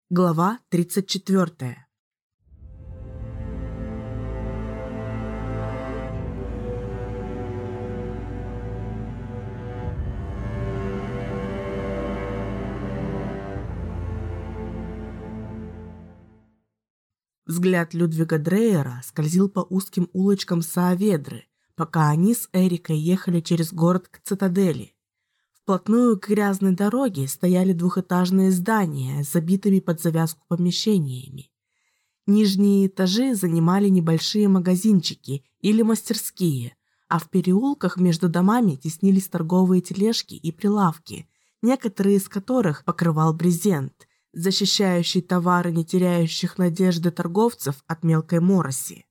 Глава 34. Взгляд Людвига Дрейера скользил по узким улочкам Сааведры, пока они с Эрикой ехали через город к цитадели. Вплотную к грязной дороге стояли двухэтажные здания с забитыми под завязку помещениями. Нижние этажи занимали небольшие магазинчики или мастерские, а в переулках между домами теснились торговые тележки и прилавки, некоторые из которых покрывал брезент, защищающий товары не теряющих надежды торговцев от мелкой мороси.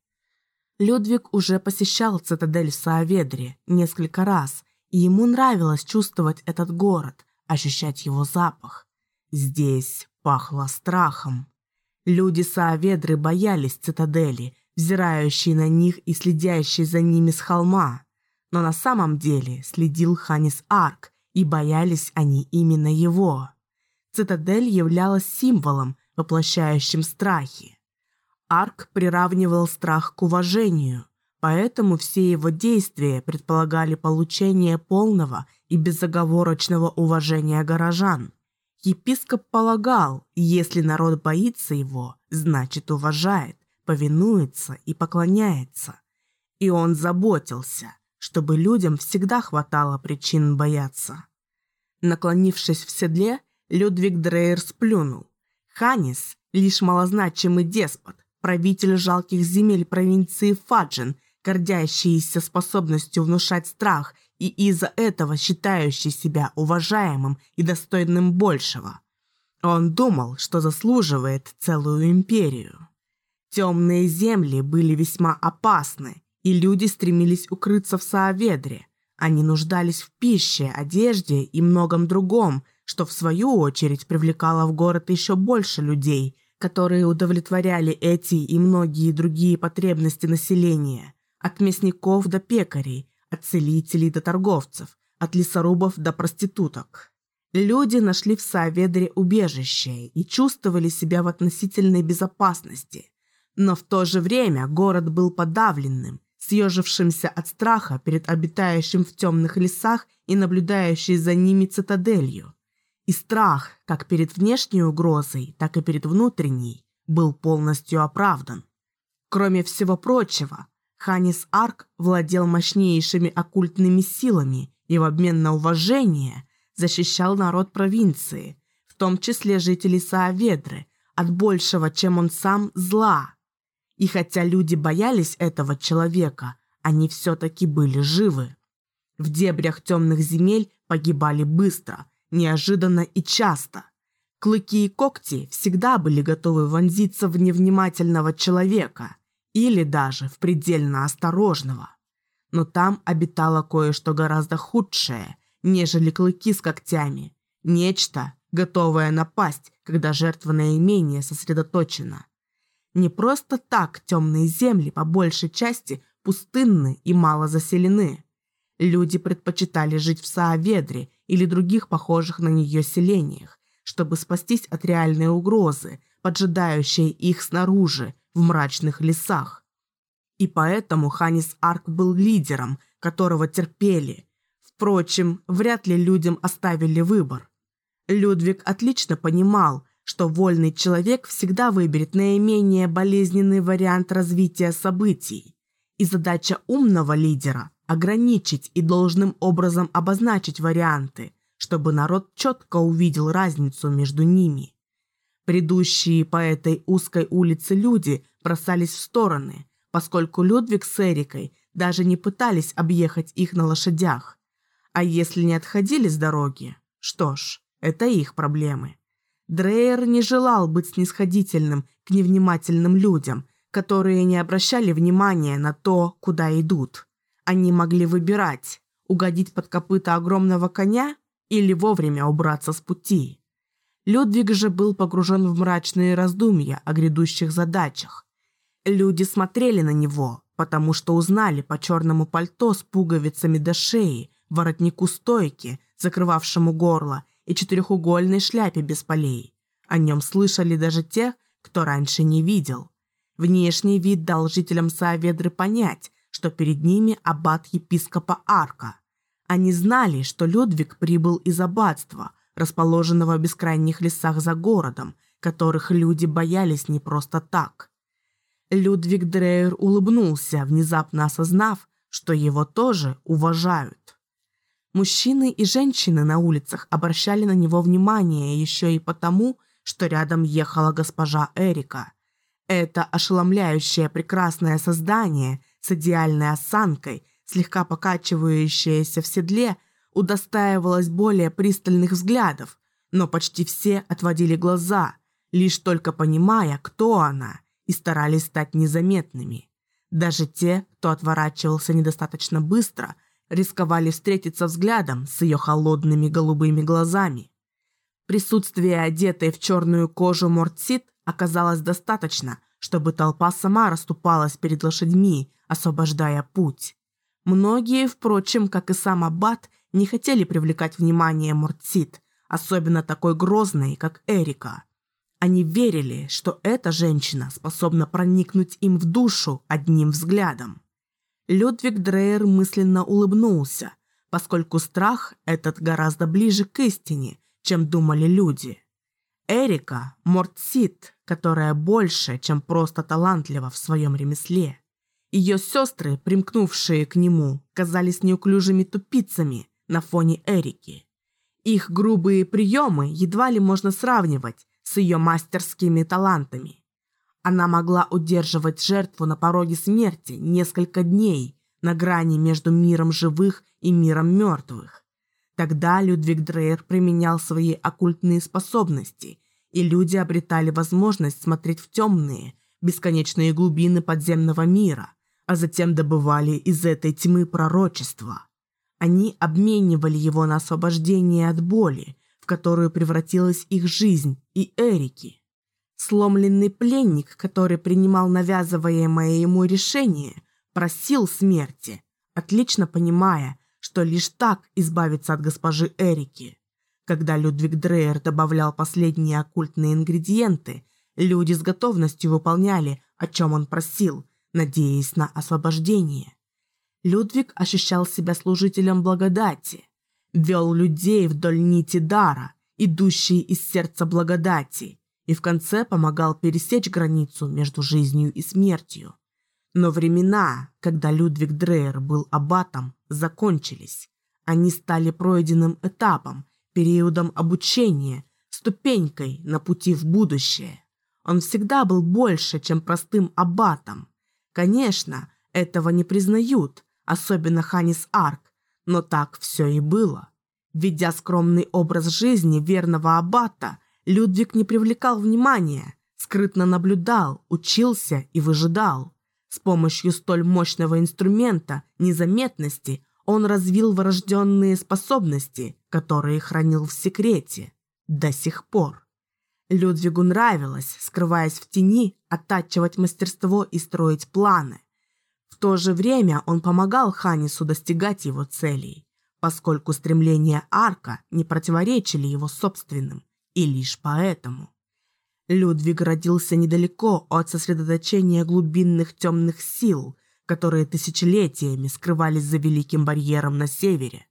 Людвиг уже посещал цитадель в Сааведре несколько раз, и ему нравилось чувствовать этот город, ощущать его запах. Здесь пахло страхом. Люди Сааведры боялись цитадели, взирающие на них и следящие за ними с холма. Но на самом деле следил Ханис Арк, и боялись они именно его. Цитадель являлась символом, воплощающим страхи. Арк приравнивал страх к уважению, поэтому все его действия предполагали получение полного и безоговорочного уважения горожан. Епископ полагал, если народ боится его, значит уважает, повинуется и поклоняется. И он заботился, чтобы людям всегда хватало причин бояться. Наклонившись в седле, Людвиг Дрейер сплюнул. Ханис – лишь малозначимый деспот, правитель жалких земель провинции Фаджен, гордящийся способностью внушать страх и из-за этого считающий себя уважаемым и достойным большего. Он думал, что заслуживает целую империю. Темные земли были весьма опасны, и люди стремились укрыться в Сааведре. Они нуждались в пище, одежде и многом другом, что в свою очередь привлекало в город еще больше людей, которые удовлетворяли эти и многие другие потребности населения, от мясников до пекарей, от целителей до торговцев, от лесорубов до проституток. Люди нашли в Сааведре убежище и чувствовали себя в относительной безопасности, но в то же время город был подавленным, съежившимся от страха перед обитающим в темных лесах и наблюдающей за ними цитаделью. И страх, как перед внешней угрозой, так и перед внутренней, был полностью оправдан. Кроме всего прочего, Ханис Арк владел мощнейшими оккультными силами и в обмен на уважение защищал народ провинции, в том числе жителей Сааведры, от большего, чем он сам, зла. И хотя люди боялись этого человека, они все-таки были живы. В дебрях темных земель погибали быстро, неожиданно и часто. Клыки и когти всегда были готовы вонзиться в невнимательного человека или даже в предельно осторожного. Но там обитало кое-что гораздо худшее, нежели клыки с когтями. Нечто, готовое напасть, когда жертва наименее сосредоточена. Не просто так темные земли по большей части пустынны и мало заселены. Люди предпочитали жить в Сааведре или других похожих на нее селениях, чтобы спастись от реальной угрозы, поджидающей их снаружи, в мрачных лесах. И поэтому Ханис Арк был лидером, которого терпели. Впрочем, вряд ли людям оставили выбор. Людвиг отлично понимал, что вольный человек всегда выберет наименее болезненный вариант развития событий. И задача умного лидера – ограничить и должным образом обозначить варианты, чтобы народ четко увидел разницу между ними. Бредущие по этой узкой улице люди бросались в стороны, поскольку Людвиг с Эрикой даже не пытались объехать их на лошадях. А если не отходили с дороги, что ж, это их проблемы. Дрейер не желал быть снисходительным к невнимательным людям, которые не обращали внимания на то, куда идут. Они могли выбирать, угодить под копыта огромного коня или вовремя убраться с пути. Людвиг же был погружен в мрачные раздумья о грядущих задачах. Люди смотрели на него, потому что узнали по черному пальто с пуговицами до шеи, воротнику стойки, закрывавшему горло, и четырехугольной шляпе без полей. О нем слышали даже те, кто раньше не видел. Внешний вид дал жителям Сааведры понять, что перед ними аббат епископа Арка. Они знали, что Людвиг прибыл из аббатства, расположенного в бескрайних лесах за городом, которых люди боялись не просто так. Людвиг Дрейер улыбнулся, внезапно осознав, что его тоже уважают. Мужчины и женщины на улицах обращали на него внимание еще и потому, что рядом ехала госпожа Эрика. Это ошеломляющее прекрасное создание с идеальной осанкой, слегка покачивающееся в седле, удостаивалось более пристальных взглядов, но почти все отводили глаза, лишь только понимая, кто она, и старались стать незаметными. Даже те, кто отворачивался недостаточно быстро, рисковали встретиться взглядом с ее холодными голубыми глазами. Присутствие одетой в черную кожу Мортсид оказалось достаточно, чтобы толпа сама расступалась перед лошадьми, освобождая путь. Многие, впрочем, как и сам аббат, не хотели привлекать внимание Мортсид, особенно такой грозной, как Эрика. Они верили, что эта женщина способна проникнуть им в душу одним взглядом. Людвиг Дрейер мысленно улыбнулся, поскольку страх этот гораздо ближе к истине, чем думали люди. Эрика – Мортсид, которая больше, чем просто талантлива в своем ремесле. Ее сестры, примкнувшие к нему, казались неуклюжими тупицами на фоне Эрики. Их грубые приемы едва ли можно сравнивать с ее мастерскими талантами. Она могла удерживать жертву на пороге смерти несколько дней на грани между миром живых и миром мертвых. Тогда Людвиг Дрейер применял свои оккультные способности, и люди обретали возможность смотреть в темные, бесконечные глубины подземного мира, а затем добывали из этой тьмы пророчества. Они обменивали его на освобождение от боли, в которую превратилась их жизнь и Эрики. Сломленный пленник, который принимал навязываемое ему решение, просил смерти, отлично понимая, что лишь так избавиться от госпожи Эрики. Когда Людвиг Дрейер добавлял последние оккультные ингредиенты, люди с готовностью выполняли, о чем он просил, надеясь на освобождение. Людвиг ощущал себя служителем благодати, вел людей вдоль нити дара, идущей из сердца благодати, и в конце помогал пересечь границу между жизнью и смертью. Но времена, когда Людвиг Дрейер был аббатом, закончились. Они стали пройденным этапом, периодом обучения, ступенькой на пути в будущее. Он всегда был больше, чем простым аббатом. Конечно, этого не признают, особенно Ханнис Арк, но так все и было. Ведя скромный образ жизни верного аббата, Людвиг не привлекал внимания, скрытно наблюдал, учился и выжидал. С помощью столь мощного инструмента незаметности он развил врожденные способности, которые хранил в секрете до сих пор. Людвигу нравилось, скрываясь в тени, оттачивать мастерство и строить планы. В то же время он помогал Ханнису достигать его целей, поскольку стремления Арка не противоречили его собственным, и лишь поэтому. Людвиг родился недалеко от сосредоточения глубинных темных сил, которые тысячелетиями скрывались за Великим барьером на севере.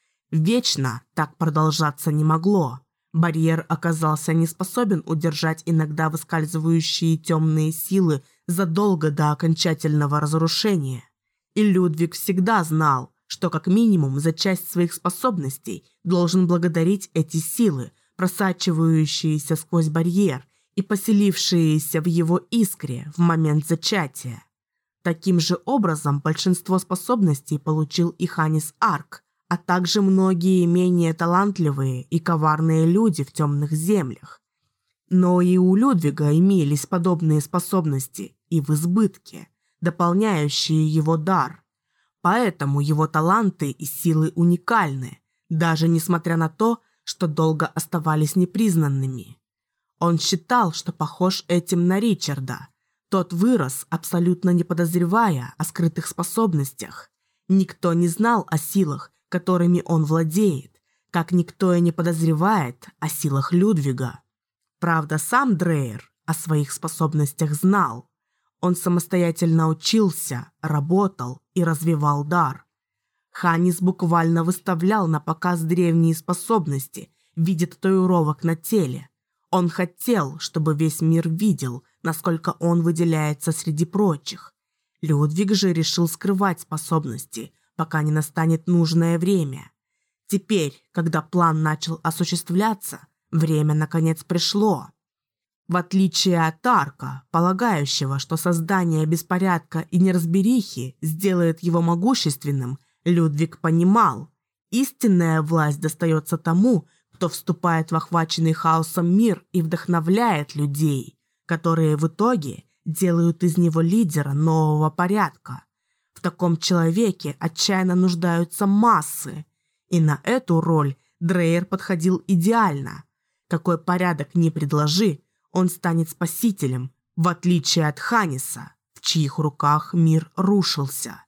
Вечно так продолжаться не могло. Барьер оказался не способен удержать иногда выскальзывающие темные силы задолго до окончательного разрушения. И Людвиг всегда знал, что как минимум за часть своих способностей должен благодарить эти силы, просачивающиеся сквозь барьер и поселившиеся в его искре в момент зачатия. Таким же образом большинство способностей получил и Ханнис Арк, а также многие менее талантливые и коварные люди в темных землях. Но и у Людвига имелись подобные способности и в избытке, дополняющие его дар. Поэтому его таланты и силы уникальны, даже несмотря на то, что долго оставались непризнанными. Он считал, что похож этим на Ричарда. Тот вырос, абсолютно не подозревая о скрытых способностях. Никто не знал о силах, которыми он владеет, как никто и не подозревает о силах Людвига. Правда, сам Дрейер о своих способностях знал. Он самостоятельно учился, работал и развивал дар. Ханис буквально выставлял на показ древние способности в виде татуировок на теле. Он хотел, чтобы весь мир видел, насколько он выделяется среди прочих. Людвиг же решил скрывать способности, пока не настанет нужное время. Теперь, когда план начал осуществляться, время наконец пришло. В отличие от Арка, полагающего, что создание беспорядка и неразберихи сделает его могущественным, Людвиг понимал, истинная власть достается тому, кто вступает в охваченный хаосом мир и вдохновляет людей, которые в итоге делают из него лидера нового порядка. В таком человеке отчаянно нуждаются массы, и на эту роль Дрейер подходил идеально. Какой порядок ни предложи, он станет спасителем, в отличие от Ханиса, в чьих руках мир рушился.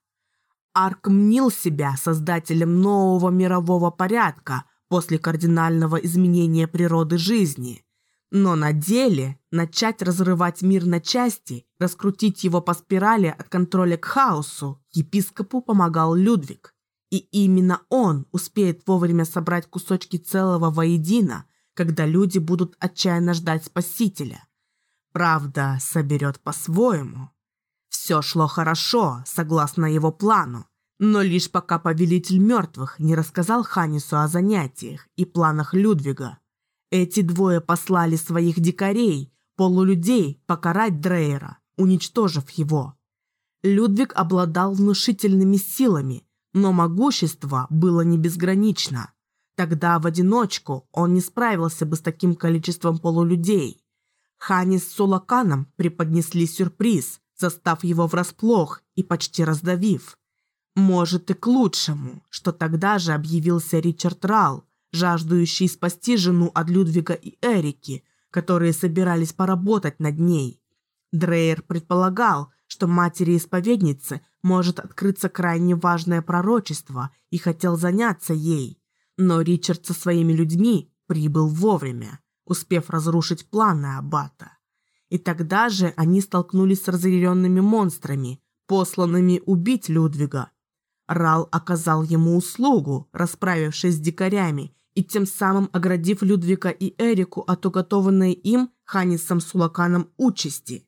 Арк мнил себя создателем нового мирового порядка после кардинального изменения природы жизни. Но на деле начать разрывать мир на части, раскрутить его по спирали от контроля к хаосу, епископу помогал Людвиг. И именно он успеет вовремя собрать кусочки целого воедино, когда люди будут отчаянно ждать спасителя. Правда, соберет по-своему. Все шло хорошо, согласно его плану, но лишь пока повелитель мертвых не рассказал Ханису о занятиях и планах Людвига. Эти двое послали своих дикарей, полулюдей, покарать Дрейера, уничтожив его. Людвиг обладал внушительными силами, но могущество было не безгранично. Тогда в одиночку он не справился бы с таким количеством полулюдей. Ханис с Сулаканом преподнесли сюрприз, застав его врасплох и почти раздавив. Может и к лучшему, что тогда же объявился Ричард Рал, жаждущий спасти жену от Людвига и Эрики, которые собирались поработать над ней. Дрейер предполагал, что матери-исповеднице может открыться крайне важное пророчество и хотел заняться ей. Но Ричард со своими людьми прибыл вовремя, успев разрушить планы аббата. И тогда же они столкнулись с разъяренными монстрами, посланными убить Людвига. Рал оказал ему услугу, расправившись с дикарями, и тем самым оградив Людвига и Эрику от уготованной им, Ханисом Сулаканом, участи.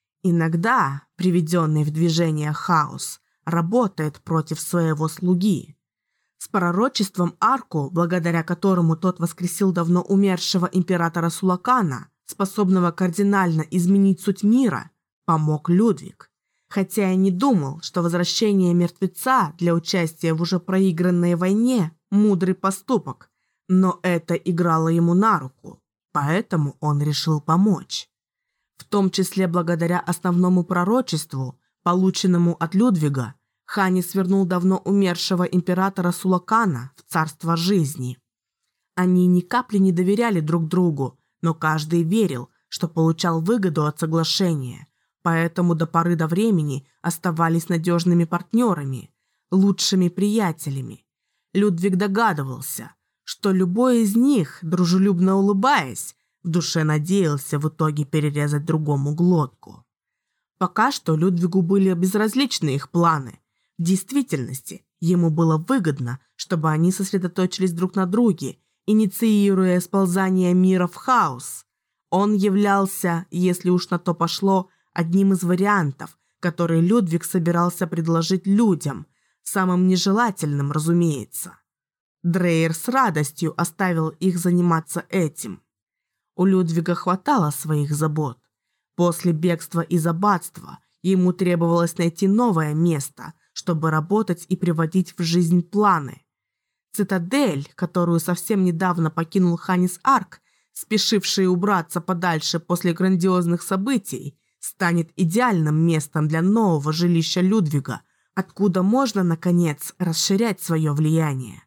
Иногда приведенный в движение хаос работает против своего слуги. С пророчеством Арку, благодаря которому тот воскресил давно умершего императора Сулакана, способного кардинально изменить суть мира, помог Людвиг. Хотя и не думал, что возвращение мертвеца для участия в уже проигранной войне – мудрый поступок, но это играло ему на руку, поэтому он решил помочь. В том числе благодаря основному пророчеству, полученному от Людвига, Ханис вернул давно умершего императора Сулакана в царство жизни. Они ни капли не доверяли друг другу, но каждый верил, что получал выгоду от соглашения, поэтому до поры до времени оставались надежными партнерами, лучшими приятелями. Людвиг догадывался, что любой из них, дружелюбно улыбаясь, в душе надеялся в итоге перерезать другому глотку. Пока что Людвигу были безразличны их планы. В действительности, ему было выгодно, чтобы они сосредоточились друг на друге, инициируя сползание мира в хаос. Он являлся, если уж на то пошло, одним из вариантов, которые Людвиг собирался предложить людям, самым нежелательным, разумеется. Дрейер с радостью оставил их заниматься этим. У Людвига хватало своих забот. После бегства из аббатства ему требовалось найти новое место, чтобы работать и приводить в жизнь планы. Цитадель, которую совсем недавно покинул Ханис Арк, спешивший убраться подальше после грандиозных событий, станет идеальным местом для нового жилища Людвига, откуда можно, наконец, расширять свое влияние.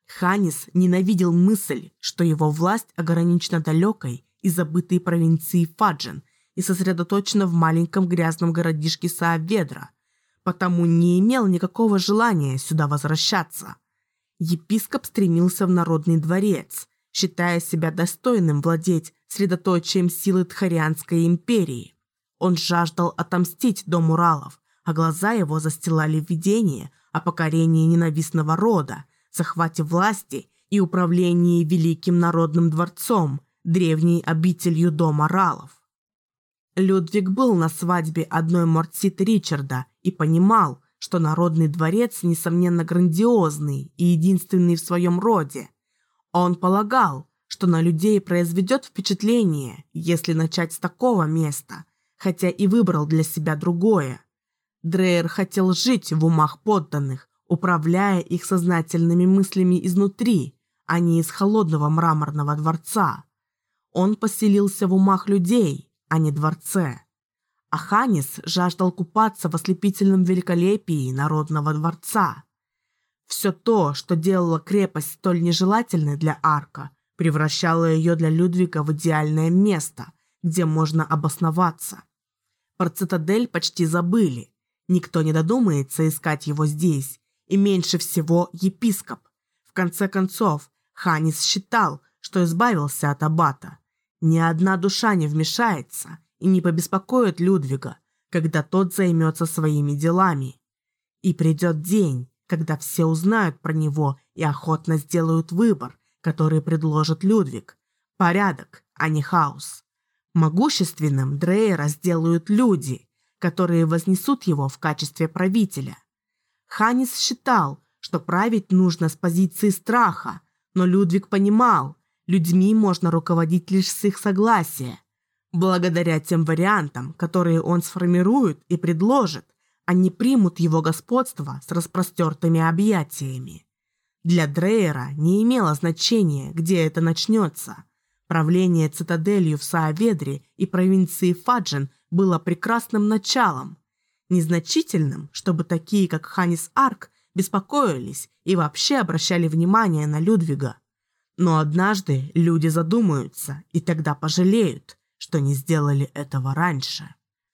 Ханис ненавидел мысль, что его власть ограничена далекой и забытой провинцией Фаджен и сосредоточена в маленьком грязном городишке Сааведра, потому не имел никакого желания сюда возвращаться. Епископ стремился в Народный дворец, считая себя достойным владеть средоточием силы Тхарианской империи. Он жаждал отомстить дому Ралов, а глаза его застилали видение о покорении ненавистного рода, захвате власти и управлении великим народным дворцом, древней обителью дома Ралов. Людвиг был на свадьбе одной Мортсит Ричарда и понимал, что народный дворец, несомненно, грандиозный и единственный в своем роде. Он полагал, что на людей произведет впечатление, если начать с такого места, хотя и выбрал для себя другое. Дрейер хотел жить в умах подданных, управляя их сознательными мыслями изнутри, а не из холодного мраморного дворца. Он поселился в умах людей, а не дворце. А Ханис жаждал купаться в ослепительном великолепии народного дворца. Все то, что делало крепость столь нежелательной для Арка, превращало ее для Людвига в идеальное место, где можно обосноваться. Про цитадель почти забыли. Никто не додумается искать его здесь, и меньше всего епископ. В конце концов, Ханис считал, что избавился от аббата. Ни одна душа не вмешается и не побеспокоит Людвига, когда тот займется своими делами. И придет день, когда все узнают про него и охотно сделают выбор, который предложит Людвиг. Порядок, а не хаос. Могущественным Дрейера сделают люди, которые вознесут его в качестве правителя. Ханис считал, что править нужно с позиции страха, но Людвиг понимал, людьми можно руководить лишь с их согласия. Благодаря тем вариантам, которые он сформирует и предложит, они примут его господство с распростертыми объятиями. Для Дрейера не имело значения, где это начнется. Правление цитаделью в Сааведре и провинции Фаджен было прекрасным началом. Незначительным, чтобы такие, как Ханис Арк, беспокоились и вообще обращали внимание на Людвига. Но однажды люди задумаются и тогда пожалеют, что не сделали этого раньше.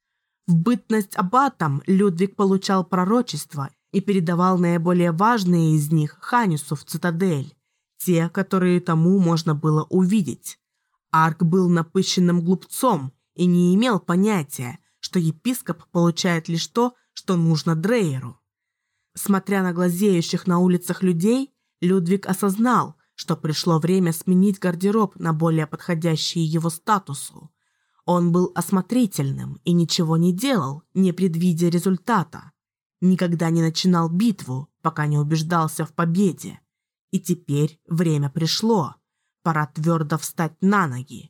В бытность аббатом Людвиг получал пророчества и передавал наиболее важные из них Ханису в цитадель, те, которые тому можно было увидеть. Арк был напыщенным глупцом и не имел понятия, что епископ получает лишь то, что нужно Дрейеру. Смотря на глазеющих на улицах людей, Людвиг осознал, что пришло время сменить гардероб на более подходящий его статусу. Он был осмотрительным и ничего не делал, не предвидя результата. Никогда не начинал битву, пока не убеждался в победе. И теперь время пришло. Пора твердо встать на ноги.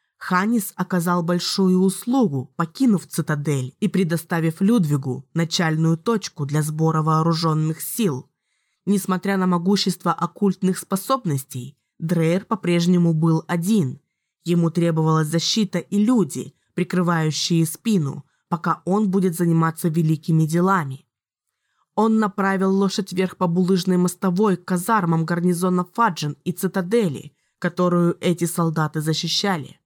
Ханис оказал большую услугу, покинув цитадель и предоставив Людвигу начальную точку для сбора вооруженных сил. Несмотря на могущество оккультных способностей, Дрейер по-прежнему был один. Ему требовалась защита и люди, прикрывающие спину, пока он будет заниматься великими делами. Он направил лошадь вверх по булыжной мостовой к казармам гарнизона Фаджен и цитадели, которую эти солдаты защищали.